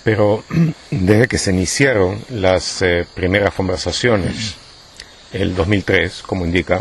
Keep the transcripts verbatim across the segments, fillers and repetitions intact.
Pero desde que se iniciaron las eh, primeras conversaciones, el dos mil tres, como indica,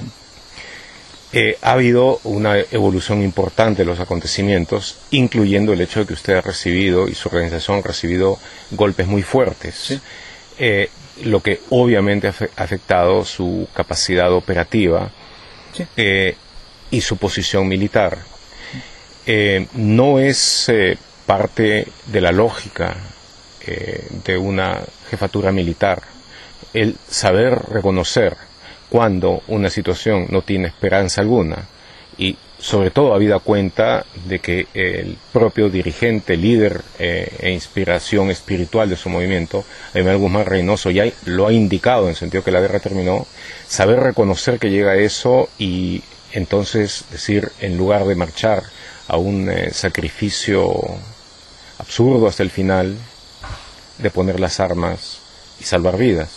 eh, ha habido una evolución importante de los acontecimientos, incluyendo el hecho de que usted ha recibido y su organización ha recibido golpes muy fuertes, Sí. eh, lo que obviamente ha afectado su capacidad operativa Sí. eh, y su posición militar. Eh, no es eh, parte de la lógica eh, de una jefatura militar el saber reconocer cuando una situación no tiene esperanza alguna, y sobre todo habida cuenta de que el propio dirigente, líder eh, e inspiración espiritual de su movimiento, Aymar Guzmán Reynoso, ya lo ha indicado en el sentido que la guerra terminó, saber reconocer que llega eso y entonces decir, en lugar de marchar a un eh, sacrificio absurdo hasta el final, de poner las armas y salvar vidas.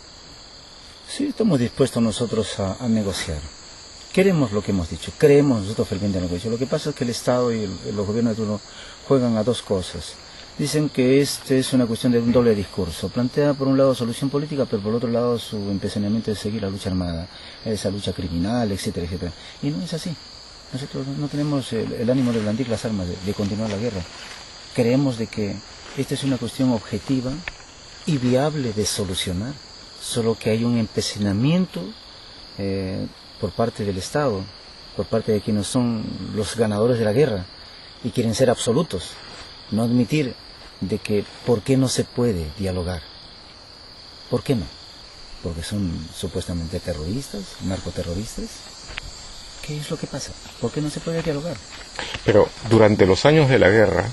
Sí, estamos dispuestos nosotros a, a negociar. Queremos lo que hemos dicho, creemos nosotros fervientemente en lo que hemos dicho. Lo que pasa es que el Estado y el, los gobiernos de turno juegan a dos cosas. Dicen que este es una cuestión de un doble discurso. Plantea por un lado solución política, pero por otro lado su empecinamiento de seguir la lucha armada, esa lucha criminal, etcétera, etcétera. Y no es así. Nosotros no tenemos el, el ánimo de blandir las armas, de, de continuar la guerra. Creemos de que esta es una cuestión objetiva y viable de solucionar, solo que hay un empecinamiento eh, por parte del Estado, por parte de quienes son los ganadores de la guerra y quieren ser absolutos, no admitir de que por qué no se puede dialogar. ¿Por qué no? Porque son supuestamente terroristas, narcoterroristas. ¿Qué es lo que pasa? ¿Por qué no se puede dialogar? Pero durante los años de la guerra,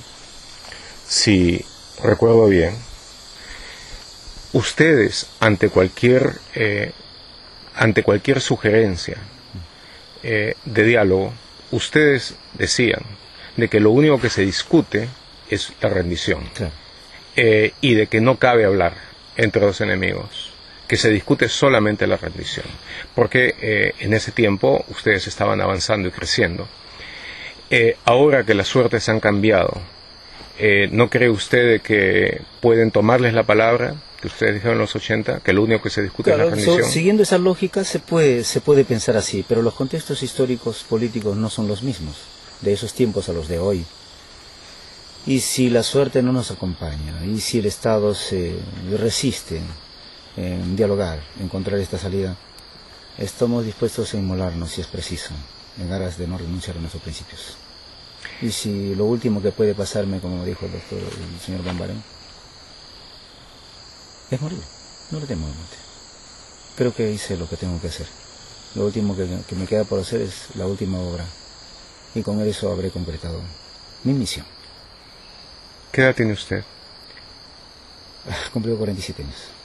si recuerdo bien, ustedes ante cualquier eh, ante cualquier sugerencia eh, de diálogo, ustedes decían de que lo único que se discute es la rendición, Claro. eh, y de que no cabe hablar entre los enemigos, que se discute solamente la rendición, porque eh, en ese tiempo ustedes estaban avanzando y creciendo. Eh, ahora que las suertes han cambiado, eh, ¿no cree usted de que pueden tomarles la palabra que ustedes dijeron en los ochenta, que lo único que se discute Claro, es la rendición? so, siguiendo esa lógica se puede, se puede pensar así, pero los contextos históricos políticos no son los mismos, de esos tiempos a los de hoy. Y si la suerte no nos acompaña, y si el Estado se resiste en dialogar, encontrar esta salida, estamos dispuestos a inmolarnos si es preciso, en aras de no renunciar a nuestros principios. Y si lo último que puede pasarme, como dijo el doctor, el señor Bambarén, es morir, no le temo a la muerte. Creo que hice lo que tengo que hacer. Lo último que, que me queda por hacer es la última obra, y con eso habré completado mi misión. ¿Qué edad tiene usted? Cumplió cuarenta y siete años.